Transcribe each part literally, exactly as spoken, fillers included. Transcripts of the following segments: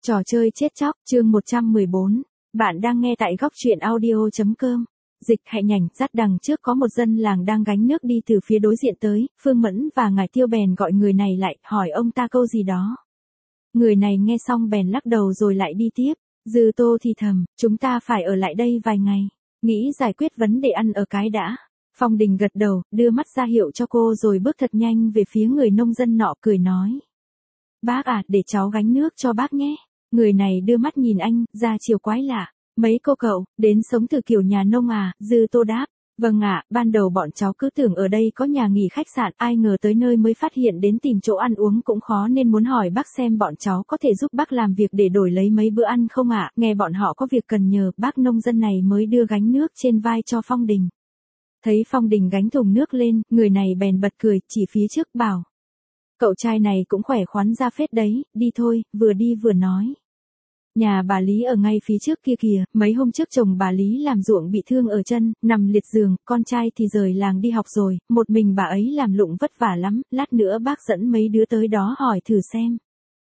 Trò chơi chết chóc, chương một trăm mười bốn. Bạn đang nghe tại góc truyện audio.com. Dịch Hạnh Nhành dắt đằng trước có một dân làng đang gánh nước đi từ phía đối diện tới, Phương Mẫn và Ngải Tiêu bèn gọi người này lại, hỏi ông ta câu gì đó. Người này nghe xong bèn lắc đầu rồi lại đi tiếp. Dư Tô thì thầm, chúng ta phải ở lại đây vài ngày, nghĩ giải quyết vấn đề ăn ở cái đã. Phong Đình gật đầu, đưa mắt ra hiệu cho cô rồi bước thật nhanh về phía người nông dân nọ, cười nói. Bác à, để cháu gánh nước cho bác nhé. Người này đưa mắt nhìn anh, ra chiều quái lạ. Mấy cô cậu, đến sống từ kiểu nhà nông à? Dư Tô đáp. Vâng ạ, ban đầu bọn cháu cứ tưởng ở đây có nhà nghỉ khách sạn, ai ngờ tới nơi mới phát hiện đến tìm chỗ ăn uống cũng khó nên muốn hỏi bác xem bọn cháu có thể giúp bác làm việc để đổi lấy mấy bữa ăn không ạ? Nghe bọn họ có việc cần nhờ, bác nông dân này mới đưa gánh nước trên vai cho Phong Đình. Thấy Phong Đình gánh thùng nước lên, người này bèn bật cười, chỉ phía trước bảo. Cậu trai này cũng khỏe khoắn ra phết đấy, đi thôi, vừa đi vừa nói. Nhà bà Lý ở ngay phía trước kia kìa, mấy hôm trước chồng bà Lý làm ruộng bị thương ở chân, nằm liệt giường, con trai thì rời làng đi học rồi, một mình bà ấy làm lụng vất vả lắm, lát nữa bác dẫn mấy đứa tới đó hỏi thử xem.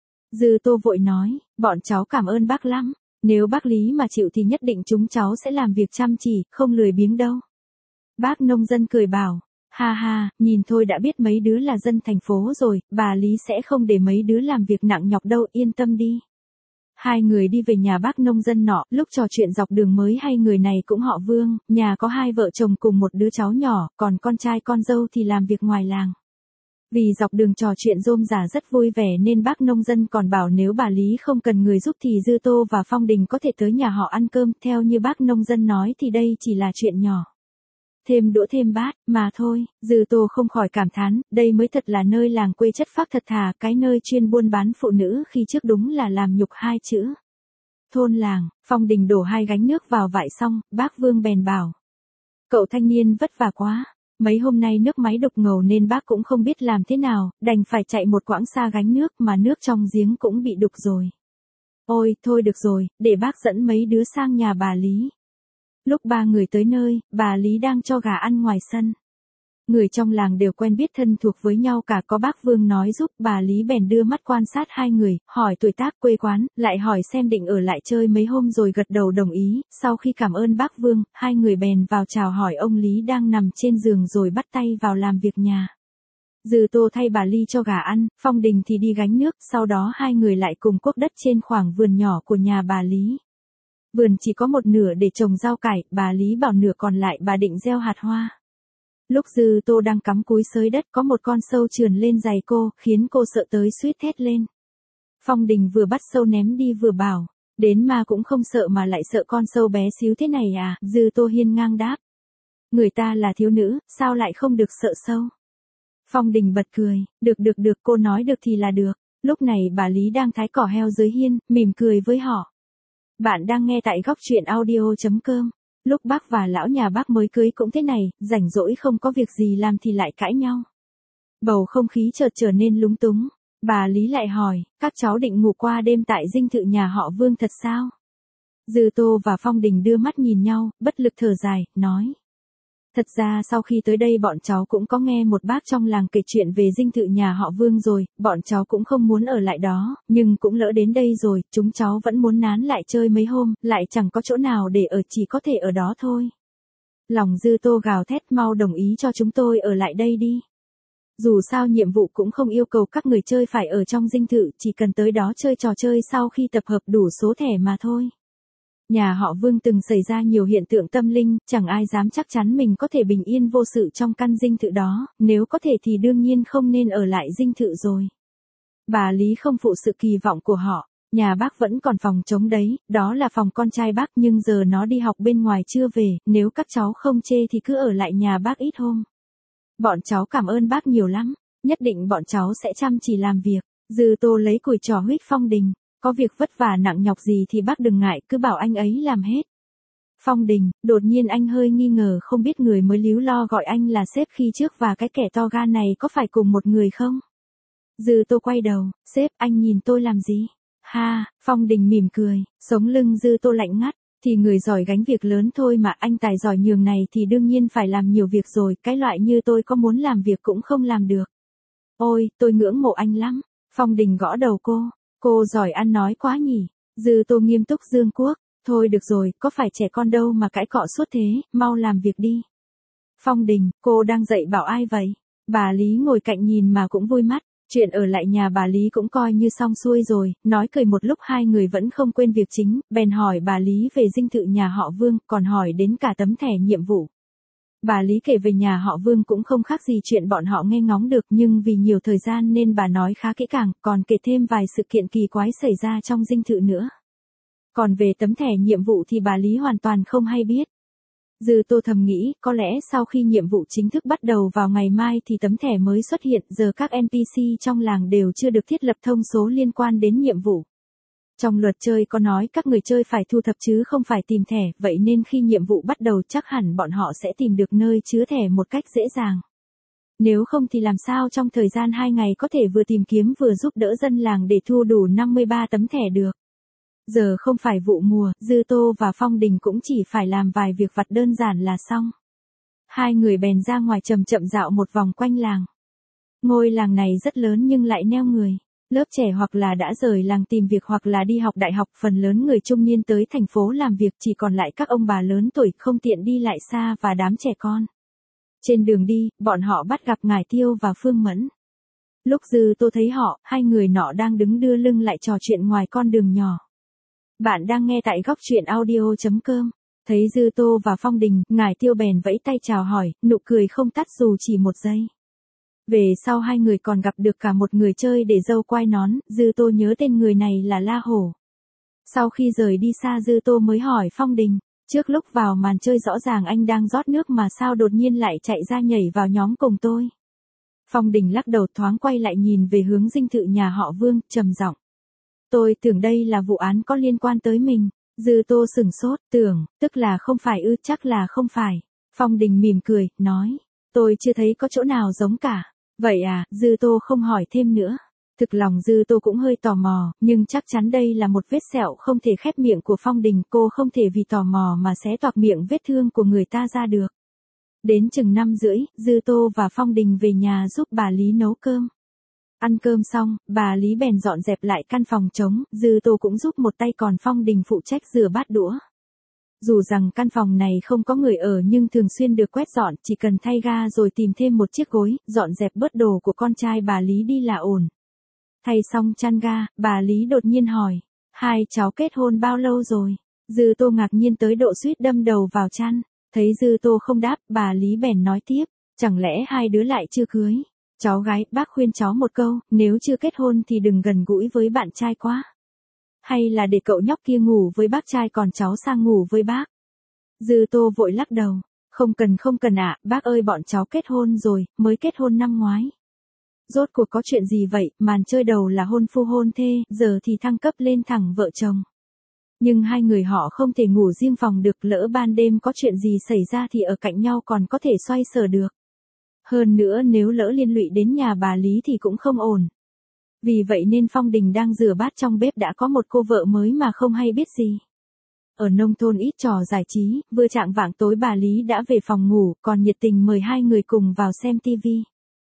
Dư Tô vội nói, bọn cháu cảm ơn bác lắm, nếu bác Lý mà chịu thì nhất định chúng cháu sẽ làm việc chăm chỉ, không lười biếng đâu. Bác nông dân cười bảo. Ha ha, nhìn thôi đã biết mấy đứa là dân thành phố rồi, bà Lý sẽ không để mấy đứa làm việc nặng nhọc đâu, yên tâm đi. Hai người đi về nhà bác nông dân nọ, lúc trò chuyện dọc đường mới hay người này cũng họ Vương, nhà có hai vợ chồng cùng một đứa cháu nhỏ, còn con trai con dâu thì làm việc ngoài làng. Vì dọc đường trò chuyện rôm rả rất vui vẻ nên bác nông dân còn bảo nếu bà Lý không cần người giúp thì Dư Tô và Phong Đình có thể tới nhà họ ăn cơm, theo như bác nông dân nói thì đây chỉ là chuyện nhỏ. Thêm đũa thêm bát, mà thôi, Dư Tô không khỏi cảm thán, đây mới thật là nơi làng quê chất phác thật thà, cái nơi chuyên buôn bán phụ nữ khi trước đúng là làm nhục hai chữ. Thôn làng, Phong Đình đổ hai gánh nước vào vại xong, bác Vương bèn bảo. Cậu thanh niên vất vả quá, mấy hôm nay nước máy đục ngầu nên bác cũng không biết làm thế nào, đành phải chạy một quãng xa gánh nước mà nước trong giếng cũng bị đục rồi. Ôi, thôi được rồi, để bác dẫn mấy đứa sang nhà bà Lý. Lúc ba người tới nơi, bà Lý đang cho gà ăn ngoài sân. Người trong làng đều quen biết thân thuộc với nhau cả, có bác Vương nói giúp, bà Lý bèn đưa mắt quan sát hai người, hỏi tuổi tác quê quán, lại hỏi xem định ở lại chơi mấy hôm rồi gật đầu đồng ý. Sau khi cảm ơn bác Vương, hai người bèn vào chào hỏi ông Lý đang nằm trên giường rồi bắt tay vào làm việc nhà. Dư Tô thay bà Lý cho gà ăn, Phong Đình thì đi gánh nước, sau đó hai người lại cùng cuốc đất trên khoảng vườn nhỏ của nhà bà Lý. Vườn chỉ có một nửa để trồng rau cải, bà Lý bảo nửa còn lại bà định gieo hạt hoa. Lúc Dư Tô đang cắm cúi xới đất có một con sâu trườn lên giày cô, khiến cô sợ tới suýt thét lên. Phong Đình vừa bắt sâu ném đi vừa bảo, đến ma cũng không sợ mà lại sợ con sâu bé xíu thế này à? Dư Tô hiên ngang đáp. Người ta là thiếu nữ, sao lại không được sợ sâu? Phong Đình bật cười, được được được, cô nói được thì là được. Lúc này bà Lý đang thái cỏ heo dưới hiên, mỉm cười với họ. Bạn đang nghe tại góc truyện audio.com. Lúc bác và lão nhà bác mới cưới cũng thế này, rảnh rỗi không có việc gì làm thì lại cãi nhau. Bầu không khí chợt trở nên lúng túng. Bà Lý lại hỏi, các cháu định ngủ qua đêm tại dinh thự nhà họ Vương thật sao? Dư Tô và Phong Đình đưa mắt nhìn nhau, bất lực thở dài, nói. Thật ra sau khi tới đây bọn cháu cũng có nghe một bác trong làng kể chuyện về dinh thự nhà họ Vương rồi, bọn cháu cũng không muốn ở lại đó, nhưng cũng lỡ đến đây rồi, chúng cháu vẫn muốn nán lại chơi mấy hôm, lại chẳng có chỗ nào để ở, chỉ có thể ở đó thôi. Lòng Dư Tô gào thét, mau đồng ý cho chúng tôi ở lại đây đi. Dù sao nhiệm vụ cũng không yêu cầu các người chơi phải ở trong dinh thự, chỉ cần tới đó chơi trò chơi sau khi tập hợp đủ số thẻ mà thôi. Nhà họ Vương từng xảy ra nhiều hiện tượng tâm linh, chẳng ai dám chắc chắn mình có thể bình yên vô sự trong căn dinh thự đó, nếu có thể thì đương nhiên không nên ở lại dinh thự rồi. Bà Lý không phụ sự kỳ vọng của họ, nhà bác vẫn còn phòng trống đấy, đó là phòng con trai bác nhưng giờ nó đi học bên ngoài chưa về, nếu các cháu không chê thì cứ ở lại nhà bác ít hôm. Bọn cháu cảm ơn bác nhiều lắm, nhất định bọn cháu sẽ chăm chỉ làm việc. Dư Tô lấy củi trò huých Phong Đình. Có việc vất vả nặng nhọc gì thì bác đừng ngại, cứ bảo anh ấy làm hết. Phong Đình, đột nhiên anh hơi nghi ngờ không biết người mới líu lo gọi anh là sếp khi trước và cái kẻ to gan này có phải cùng một người không? Dư Tô quay đầu, sếp, anh nhìn tôi làm gì? Ha, Phong Đình mỉm cười, sống lưng Dư Tô lạnh ngắt, thì người giỏi gánh việc lớn thôi mà, anh tài giỏi nhường này thì đương nhiên phải làm nhiều việc rồi, cái loại như tôi có muốn làm việc cũng không làm được. Ôi, tôi ngưỡng mộ anh lắm. Phong Đình gõ đầu cô. Cô giỏi ăn nói quá nhỉ, Dư Tô nghiêm túc Dương Quốc, thôi được rồi, có phải trẻ con đâu mà cãi cọ suốt thế, mau làm việc đi. Phong Đình, cô đang dạy bảo ai vậy? Bà Lý ngồi cạnh nhìn mà cũng vui mắt, chuyện ở lại nhà bà Lý cũng coi như xong xuôi rồi, nói cười một lúc hai người vẫn không quên việc chính, bèn hỏi bà Lý về dinh thự nhà họ Vương, còn hỏi đến cả tấm thẻ nhiệm vụ. Bà Lý kể về nhà họ Vương cũng không khác gì chuyện bọn họ nghe ngóng được, nhưng vì nhiều thời gian nên bà nói khá kỹ càng, còn kể thêm vài sự kiện kỳ quái xảy ra trong dinh thự nữa. Còn về tấm thẻ nhiệm vụ thì bà Lý hoàn toàn không hay biết. Dư Tô thầm nghĩ, có lẽ sau khi nhiệm vụ chính thức bắt đầu vào ngày mai thì tấm thẻ mới xuất hiện, giờ các en pê xê trong làng đều chưa được thiết lập thông số liên quan đến nhiệm vụ. Trong luật chơi có nói các người chơi phải thu thập chứ không phải tìm thẻ, vậy nên khi nhiệm vụ bắt đầu chắc hẳn bọn họ sẽ tìm được nơi chứa thẻ một cách dễ dàng. Nếu không thì làm sao trong thời gian hai ngày có thể vừa tìm kiếm vừa giúp đỡ dân làng để thu đủ năm mươi ba tấm thẻ được. Giờ không phải vụ mùa, Dư Tô và Phong Đình cũng chỉ phải làm vài việc vặt đơn giản là xong. Hai người bèn ra ngoài chậm chậm dạo một vòng quanh làng. Ngôi làng này rất lớn nhưng lại neo người. Lớp trẻ hoặc là đã rời làng tìm việc hoặc là đi học đại học, phần lớn người trung niên tới thành phố làm việc, chỉ còn lại các ông bà lớn tuổi không tiện đi lại xa và đám trẻ con. Trên đường đi, bọn họ bắt gặp Ngải Tiêu và Phương Mẫn. Lúc Dư Tô thấy họ, hai người nọ đang đứng đưa lưng lại trò chuyện ngoài con đường nhỏ. Bạn đang nghe tại góc truyện audio chấm com. Thấy Dư Tô và Phong Đình, Ngải Tiêu bèn vẫy tay chào hỏi, nụ cười không tắt dù chỉ một giây. Về sau hai người còn gặp được cả một người chơi để dâu quai nón, Dư Tô nhớ tên người này là La Hổ. Sau khi rời đi xa Dư Tô mới hỏi Phong Đình, trước lúc vào màn chơi rõ ràng anh đang rót nước mà sao đột nhiên lại chạy ra nhảy vào nhóm cùng tôi. Phong Đình lắc đầu thoáng quay lại nhìn về hướng dinh thự nhà họ Vương, trầm giọng. Tôi tưởng đây là vụ án có liên quan tới mình. Dư Tô sửng sốt, tưởng, tức là không phải ư, chắc là không phải. Phong Đình mỉm cười, nói, tôi chưa thấy có chỗ nào giống cả. Vậy à, Dư Tô không hỏi thêm nữa. Thực lòng Dư Tô cũng hơi tò mò, nhưng chắc chắn đây là một vết sẹo không thể khép miệng của Phong Đình, cô không thể vì tò mò mà xé toạc miệng vết thương của người ta ra được. Đến chừng năm rưỡi, Dư Tô và Phong Đình về nhà giúp bà Lý nấu cơm. Ăn cơm xong, bà Lý bèn dọn dẹp lại căn phòng trống, Dư Tô cũng giúp một tay còn Phong Đình phụ trách rửa bát đũa. Dù rằng căn phòng này không có người ở nhưng thường xuyên được quét dọn, chỉ cần thay ga rồi tìm thêm một chiếc gối, dọn dẹp bớt đồ của con trai bà Lý đi là ổn. Thay xong chăn ga, bà Lý đột nhiên hỏi, hai cháu kết hôn bao lâu rồi? Dư Tô ngạc nhiên tới độ suýt đâm đầu vào chăn, thấy Dư Tô không đáp, bà Lý bèn nói tiếp, chẳng lẽ hai đứa lại chưa cưới? Cháu gái, bác khuyên cháu một câu, nếu chưa kết hôn thì đừng gần gũi với bạn trai quá. Hay là để cậu nhóc kia ngủ với bác trai còn cháu sang ngủ với bác. Dư Tô vội lắc đầu, không cần không cần ạ, bác ơi bọn cháu kết hôn rồi, mới kết hôn năm ngoái. Rốt cuộc có chuyện gì vậy, màn chơi đầu là hôn phu hôn thê, giờ thì thăng cấp lên thẳng vợ chồng. Nhưng hai người họ không thể ngủ riêng phòng được, lỡ ban đêm có chuyện gì xảy ra thì ở cạnh nhau còn có thể xoay sở được. Hơn nữa nếu lỡ liên lụy đến nhà bà Lý thì cũng không ổn. Vì vậy nên Phong Đình đang rửa bát trong bếp đã có một cô vợ mới mà không hay biết gì. Ở nông thôn ít trò giải trí, vừa chạng vạng tối bà Lý đã về phòng ngủ, còn nhiệt tình mời hai người cùng vào xem tivi.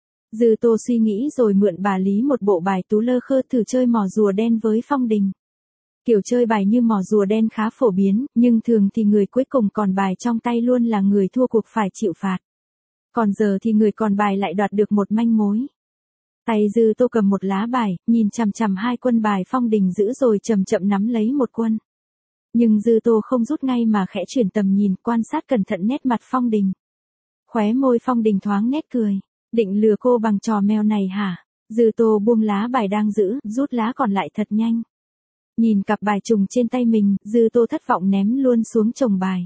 Dư Tô suy nghĩ rồi mượn bà Lý một bộ bài tú lơ khơ thử chơi mò rùa đen với Phong Đình. Kiểu chơi bài như mò rùa đen khá phổ biến, nhưng thường thì người cuối cùng còn bài trong tay luôn là người thua cuộc phải chịu phạt. Còn giờ thì người còn bài lại đoạt được một manh mối. Tay Dư Tô cầm một lá bài, nhìn chằm chằm hai quân bài Phong Đình giữ rồi chậm chậm nắm lấy một quân. Nhưng Dư Tô không rút ngay mà khẽ chuyển tầm nhìn, quan sát cẩn thận nét mặt Phong Đình. Khóe môi Phong Đình thoáng nét cười, định lừa cô bằng trò mèo này hả? Dư Tô buông lá bài đang giữ, rút lá còn lại thật nhanh. Nhìn cặp bài trùng trên tay mình, Dư Tô thất vọng ném luôn xuống chồng bài.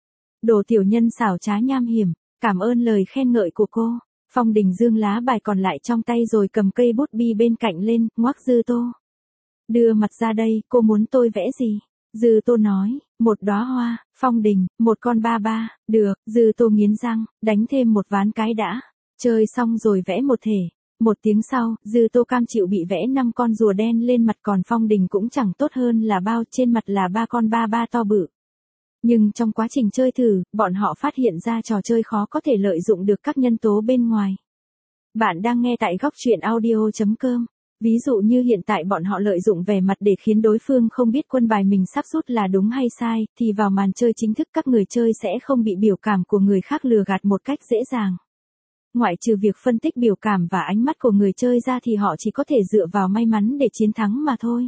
Đồ tiểu nhân xảo trá nham hiểm, cảm ơn lời khen ngợi của cô. Phong Đình giương lá bài còn lại trong tay rồi cầm cây bút bi bên cạnh lên, ngoắc Dư Tô. Đưa mặt ra đây, cô muốn tôi vẽ gì? Dư Tô nói, một đóa hoa. Phong Đình, một con ba ba. Được, Dư Tô nghiến răng, đánh thêm một ván cái đã. Chơi xong rồi vẽ một thể. Một tiếng sau, Dư Tô cam chịu bị vẽ năm con rùa đen lên mặt, còn Phong Đình cũng chẳng tốt hơn là bao, trên mặt là ba con ba ba to bự. Nhưng trong quá trình chơi thử, bọn họ phát hiện ra trò chơi khó có thể lợi dụng được các nhân tố bên ngoài. Bạn đang nghe tại góc truyện audio chấm com. Ví dụ như hiện tại bọn họ lợi dụng vẻ mặt để khiến đối phương không biết quân bài mình sắp rút là đúng hay sai, thì vào màn chơi chính thức các người chơi sẽ không bị biểu cảm của người khác lừa gạt một cách dễ dàng. Ngoại trừ việc phân tích biểu cảm và ánh mắt của người chơi ra thì họ chỉ có thể dựa vào may mắn để chiến thắng mà thôi.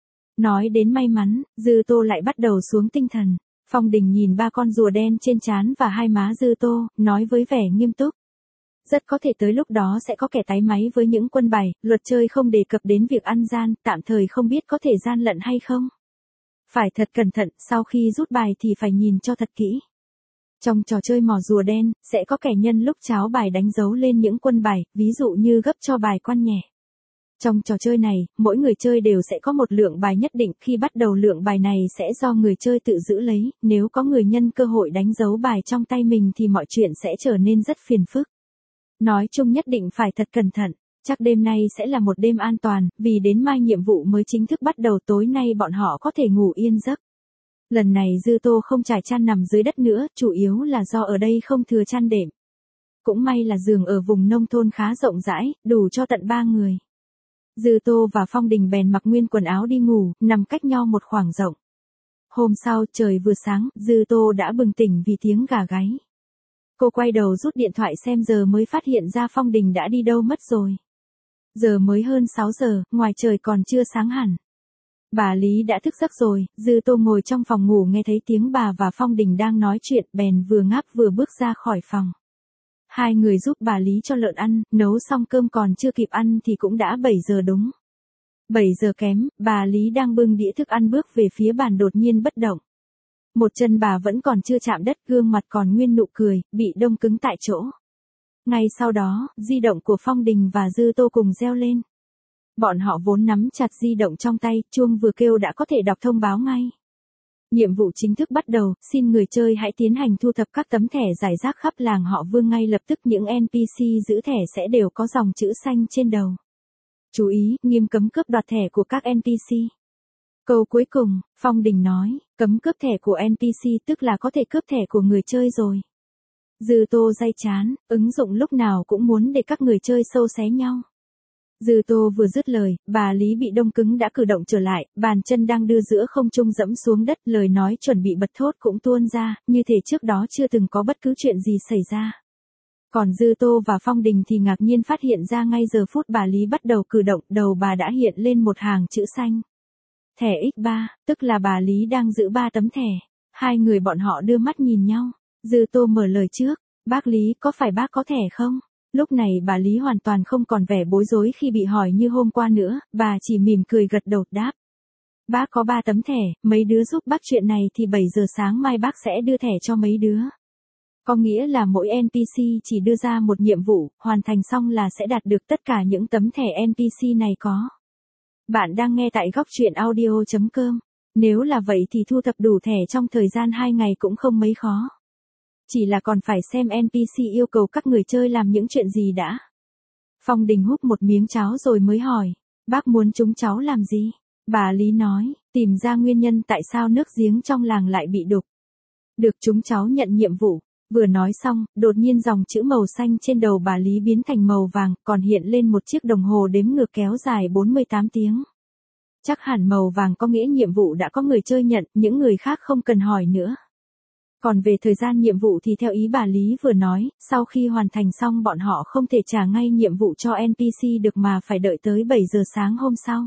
Nói đến may mắn, Dư Tô lại bắt đầu xuống tinh thần. Phong Đình nhìn ba con rùa đen trên trán và hai má Dư Tô, nói với vẻ nghiêm túc. Rất có thể tới lúc đó sẽ có kẻ tái máy với những quân bài, luật chơi không đề cập đến việc ăn gian, tạm thời không biết có thể gian lận hay không. Phải thật cẩn thận, sau khi rút bài thì phải nhìn cho thật kỹ. Trong trò chơi mò rùa đen, sẽ có kẻ nhân lúc tráo bài đánh dấu lên những quân bài, ví dụ như gấp cho bài quan nhẹ. Trong trò chơi này, mỗi người chơi đều sẽ có một lượng bài nhất định, khi bắt đầu lượng bài này sẽ do người chơi tự giữ lấy, nếu có người nhân cơ hội đánh dấu bài trong tay mình thì mọi chuyện sẽ trở nên rất phiền phức. Nói chung nhất định phải thật cẩn thận, chắc đêm nay sẽ là một đêm an toàn, vì đến mai nhiệm vụ mới chính thức bắt đầu, tối nay bọn họ có thể ngủ yên giấc. Lần này Dư Tô không trải chăn nằm dưới đất nữa, chủ yếu là do ở đây không thừa chăn đệm. Cũng may là giường ở vùng nông thôn khá rộng rãi, đủ cho tận ba người. Dư Tô và Phong Đình bèn mặc nguyên quần áo đi ngủ, nằm cách nhau một khoảng rộng. Hôm sau trời vừa sáng, Dư Tô đã bừng tỉnh vì tiếng gà gáy. Cô quay đầu rút điện thoại xem giờ mới phát hiện ra Phong Đình đã đi đâu mất rồi. Giờ mới hơn sáu giờ, ngoài trời còn chưa sáng hẳn. Bà Lý đã thức giấc rồi, Dư Tô ngồi trong phòng ngủ nghe thấy tiếng bà và Phong Đình đang nói chuyện, bèn vừa ngáp vừa bước ra khỏi phòng. Hai người giúp bà Lý cho lợn ăn, nấu xong cơm còn chưa kịp ăn thì cũng đã bảy giờ đúng. bảy giờ kém, bà Lý đang bưng đĩa thức ăn bước về phía bàn đột nhiên bất động. Một chân bà vẫn còn chưa chạm đất, gương mặt còn nguyên nụ cười, bị đông cứng tại chỗ. Ngay sau đó, di động của Phong Đình và Dư Tô cùng reo lên. Bọn họ vốn nắm chặt di động trong tay, chuông vừa kêu đã có thể đọc thông báo ngay. Nhiệm vụ chính thức bắt đầu, xin người chơi hãy tiến hành thu thập các tấm thẻ rải rác khắp làng họ Vương. Ngay lập tức những en pê xê giữ thẻ sẽ đều có dòng chữ xanh trên đầu. Chú ý, nghiêm cấm cướp đoạt thẻ của các en pê xê. Câu cuối cùng, Phong Đình nói, cấm cướp thẻ của en pê xê tức là có thể cướp thẻ của người chơi rồi. Dư Tô day chán, ứng dụng lúc nào cũng muốn để các người chơi sâu xé nhau. Dư Tô vừa dứt lời, bà Lý bị đông cứng đã cử động trở lại, bàn chân đang đưa giữa không trung dẫm xuống đất, lời nói chuẩn bị bật thốt cũng tuôn ra, như thể trước đó chưa từng có bất cứ chuyện gì xảy ra. Còn Dư Tô và Phong Đình thì ngạc nhiên phát hiện ra ngay giờ phút bà Lý bắt đầu cử động, đầu bà đã hiện lên một hàng chữ xanh. Thẻ ích ba, tức là bà Lý đang giữ ba tấm thẻ. Hai người bọn họ đưa mắt nhìn nhau. Dư Tô mở lời trước, bác Lý, có phải bác có thẻ không? Lúc này bà Lý hoàn toàn không còn vẻ bối rối khi bị hỏi như hôm qua nữa, bà chỉ mỉm cười gật đầu đáp. Bác có ba tấm thẻ, mấy đứa giúp bác chuyện này thì bảy giờ sáng mai bác sẽ đưa thẻ cho mấy đứa. Có nghĩa là mỗi en pê xê chỉ đưa ra một nhiệm vụ, hoàn thành xong là sẽ đạt được tất cả những tấm thẻ en pê xê này có. Bạn đang nghe tại góc truyện audio chấm com. Nếu là vậy thì thu thập đủ thẻ trong thời gian hai ngày cũng không mấy khó. Chỉ là còn phải xem en pê xê yêu cầu các người chơi làm những chuyện gì đã. Phong Đình húp một miếng cháo rồi mới hỏi, bác muốn chúng cháu làm gì? Bà Lý nói, tìm ra nguyên nhân tại sao nước giếng trong làng lại bị đục. Được chúng cháu nhận nhiệm vụ. Vừa nói xong, đột nhiên dòng chữ màu xanh trên đầu bà Lý biến thành màu vàng, còn hiện lên một chiếc đồng hồ đếm ngược kéo dài bốn mươi tám tiếng. Chắc hẳn màu vàng có nghĩa nhiệm vụ đã có người chơi nhận, những người khác không cần hỏi nữa. Còn về thời gian nhiệm vụ thì theo ý bà Lý vừa nói, sau khi hoàn thành xong bọn họ không thể trả ngay nhiệm vụ cho en pê xê được mà phải đợi tới bảy giờ sáng hôm sau.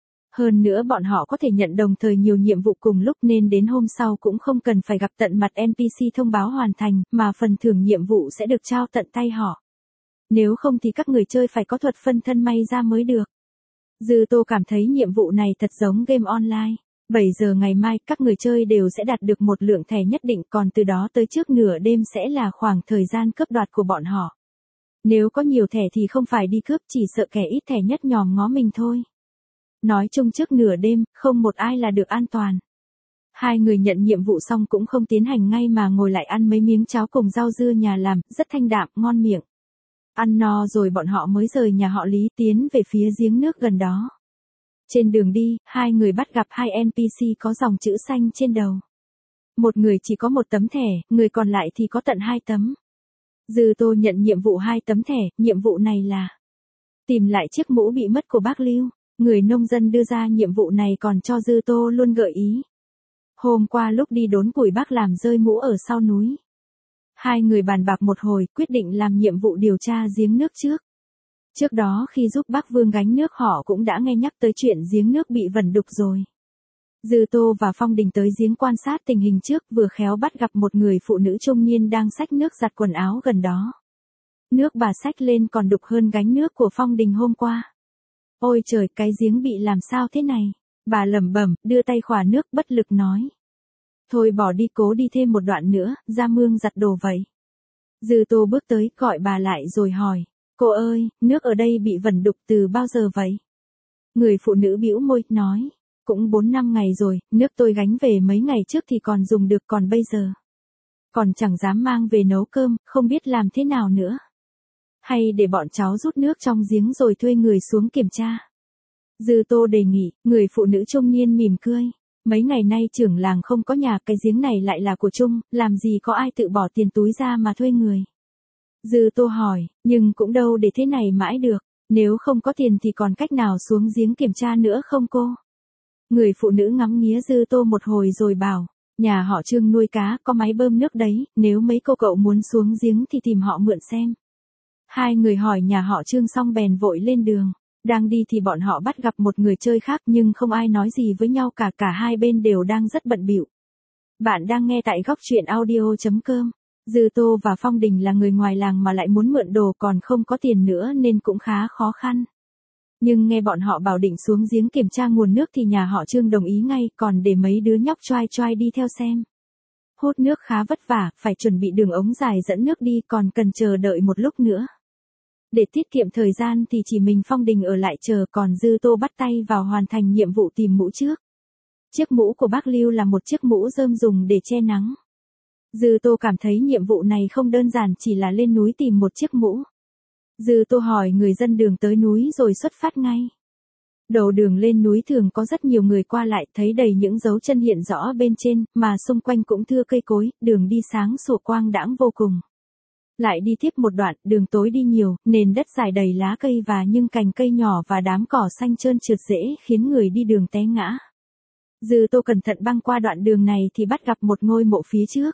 Hơn nữa bọn họ có thể nhận đồng thời nhiều nhiệm vụ cùng lúc nên đến hôm sau cũng không cần phải gặp tận mặt en pê xê thông báo hoàn thành, mà phần thưởng nhiệm vụ sẽ được trao tận tay họ. Nếu không thì các người chơi phải có thuật phân thân may ra mới được. Dư Tô cảm thấy nhiệm vụ này thật giống game online. bảy giờ ngày mai các người chơi đều sẽ đạt được một lượng thẻ nhất định, còn từ đó tới trước nửa đêm sẽ là khoảng thời gian cướp đoạt của bọn họ. Nếu có nhiều thẻ thì không phải đi cướp, chỉ sợ kẻ ít thẻ nhất nhòm ngó mình thôi. Nói chung trước nửa đêm, không một ai là được an toàn. Hai người nhận nhiệm vụ xong cũng không tiến hành ngay mà ngồi lại ăn mấy miếng cháo cùng rau dưa nhà làm, rất thanh đạm, ngon miệng. Ăn no rồi bọn họ mới rời nhà họ Lý tiến về phía giếng nước gần đó. Trên đường đi, hai người bắt gặp hai en pê xê có dòng chữ xanh trên đầu. Một người chỉ có một tấm thẻ, người còn lại thì có tận hai tấm. Dư Tô nhận nhiệm vụ hai tấm thẻ, nhiệm vụ này là Tìm lại chiếc mũ bị mất của bác Lưu, người nông dân đưa ra nhiệm vụ này còn cho Dư Tô luôn gợi ý. Hôm qua lúc đi đốn củi bác làm rơi mũ ở sau núi. Hai người bàn bạc một hồi quyết định làm nhiệm vụ điều tra giếng nước trước. Trước đó khi giúp bác Vương gánh nước họ cũng đã nghe nhắc tới chuyện giếng nước bị vẩn đục rồi. Dư Tô và Phong Đình tới giếng quan sát tình hình trước, vừa khéo bắt gặp một người phụ nữ trung niên đang xách nước giặt quần áo gần đó. Nước bà xách lên còn đục hơn gánh nước của Phong Đình hôm qua. Ôi trời, cái giếng bị làm sao thế này? Bà lẩm bẩm, đưa tay khỏa nước bất lực nói. Thôi bỏ đi, cố đi thêm một đoạn nữa, ra mương giặt đồ vậy. Dư Tô bước tới, gọi bà lại rồi hỏi. Cô ơi, nước ở đây bị vẩn đục từ bao giờ vậy? Người phụ nữ bĩu môi, nói. Cũng bốn năm ngày rồi, nước tôi gánh về mấy ngày trước thì còn dùng được, còn bây giờ. Còn chẳng dám mang về nấu cơm, không biết làm thế nào nữa. Hay để bọn cháu rút nước trong giếng rồi thuê người xuống kiểm tra. Dư Tô đề nghị, người phụ nữ trung niên mỉm cười. Mấy ngày nay trưởng làng không có nhà, cái giếng này lại là của chung, làm gì có ai tự bỏ tiền túi ra mà thuê người. Dư Tô hỏi, nhưng cũng đâu để thế này mãi được, nếu không có tiền thì còn cách nào xuống giếng kiểm tra nữa không cô? Người phụ nữ ngắm nghía Dư Tô một hồi rồi bảo, nhà họ Trương nuôi cá, có máy bơm nước đấy, nếu mấy cô cậu muốn xuống giếng thì tìm họ mượn xem. Hai người hỏi nhà họ Trương xong bèn vội lên đường. Đang đi thì bọn họ bắt gặp một người chơi khác nhưng không ai nói gì với nhau cả, cả hai bên đều đang rất bận bịu. Bạn đang nghe tại góc truyện audio chấm com. Dư Tô và Phong Đình là người ngoài làng mà lại muốn mượn đồ còn không có tiền nữa nên cũng khá khó khăn. Nhưng nghe bọn họ bảo định xuống giếng kiểm tra nguồn nước thì nhà họ Trương đồng ý ngay, còn để mấy đứa nhóc choai choai đi theo xem. Hút nước khá vất vả, phải chuẩn bị đường ống dài dẫn nước đi, còn cần chờ đợi một lúc nữa. Để tiết kiệm thời gian thì chỉ mình Phong Đình ở lại chờ, còn Dư Tô bắt tay vào hoàn thành nhiệm vụ tìm mũ trước. Chiếc mũ của bác Lưu là một chiếc mũ rơm dùng để che nắng. Dư Tô cảm thấy nhiệm vụ này không đơn giản chỉ là lên núi tìm một chiếc mũ. Dư Tô hỏi người dân đường tới núi rồi xuất phát ngay. Đầu đường lên núi thường có rất nhiều người qua lại, thấy đầy những dấu chân hiện rõ bên trên, mà xung quanh cũng thưa cây cối, đường đi sáng sủa quang đãng vô cùng. Lại đi tiếp một đoạn, đường tối đi nhiều, nền đất dài đầy lá cây và những cành cây nhỏ và đám cỏ xanh trơn trượt dễ khiến người đi đường té ngã. Dư Tô cẩn thận băng qua đoạn đường này thì bắt gặp một ngôi mộ phía trước.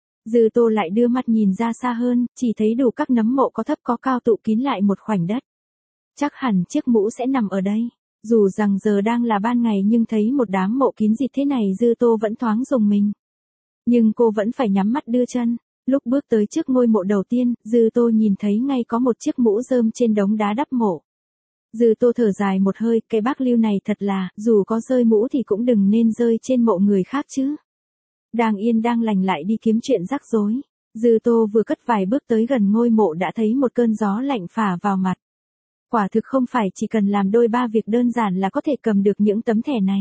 Dư Tô lại đưa mắt nhìn ra xa hơn, chỉ thấy đủ các nấm mộ có thấp có cao tụ kín lại một khoảnh đất. Chắc hẳn chiếc mũ sẽ nằm ở đây. Dù rằng giờ đang là ban ngày nhưng thấy một đám mộ kín dịt thế này Dư Tô vẫn thoáng rùng mình. Nhưng cô vẫn phải nhắm mắt đưa chân. Lúc bước tới trước ngôi mộ đầu tiên, Dư Tô nhìn thấy ngay có một chiếc mũ rơm trên đống đá đắp mộ. Dư Tô thở dài một hơi, cái bác Lưu này thật là, dù có rơi mũ thì cũng đừng nên rơi trên mộ người khác chứ. Đang yên đang lành lại đi kiếm chuyện rắc rối. Dư Tô vừa cất vài bước tới gần ngôi mộ đã thấy một cơn gió lạnh phả vào mặt. Quả thực không phải chỉ cần làm đôi ba việc đơn giản là có thể cầm được những tấm thẻ này.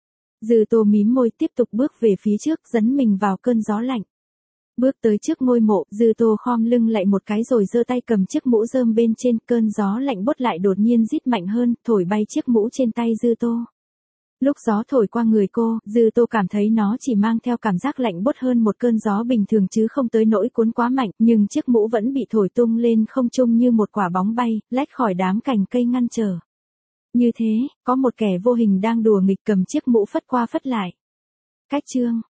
Dư Tô mím môi tiếp tục bước về phía trước, dấn mình vào cơn gió lạnh. Bước tới trước ngôi mộ, Dư Tô khom lưng lại một cái rồi giơ tay cầm chiếc mũ rơm bên trên, cơn gió lạnh bốt lại đột nhiên rít mạnh hơn, thổi bay chiếc mũ trên tay Dư Tô. Lúc gió thổi qua người cô, Dư Tô cảm thấy nó chỉ mang theo cảm giác lạnh bốt hơn một cơn gió bình thường chứ không tới nỗi cuốn quá mạnh, nhưng chiếc mũ vẫn bị thổi tung lên không trung như một quả bóng bay, lách khỏi đám cành cây ngăn trở. Như thế, có một kẻ vô hình đang đùa nghịch cầm chiếc mũ phất qua phất lại. Cách chương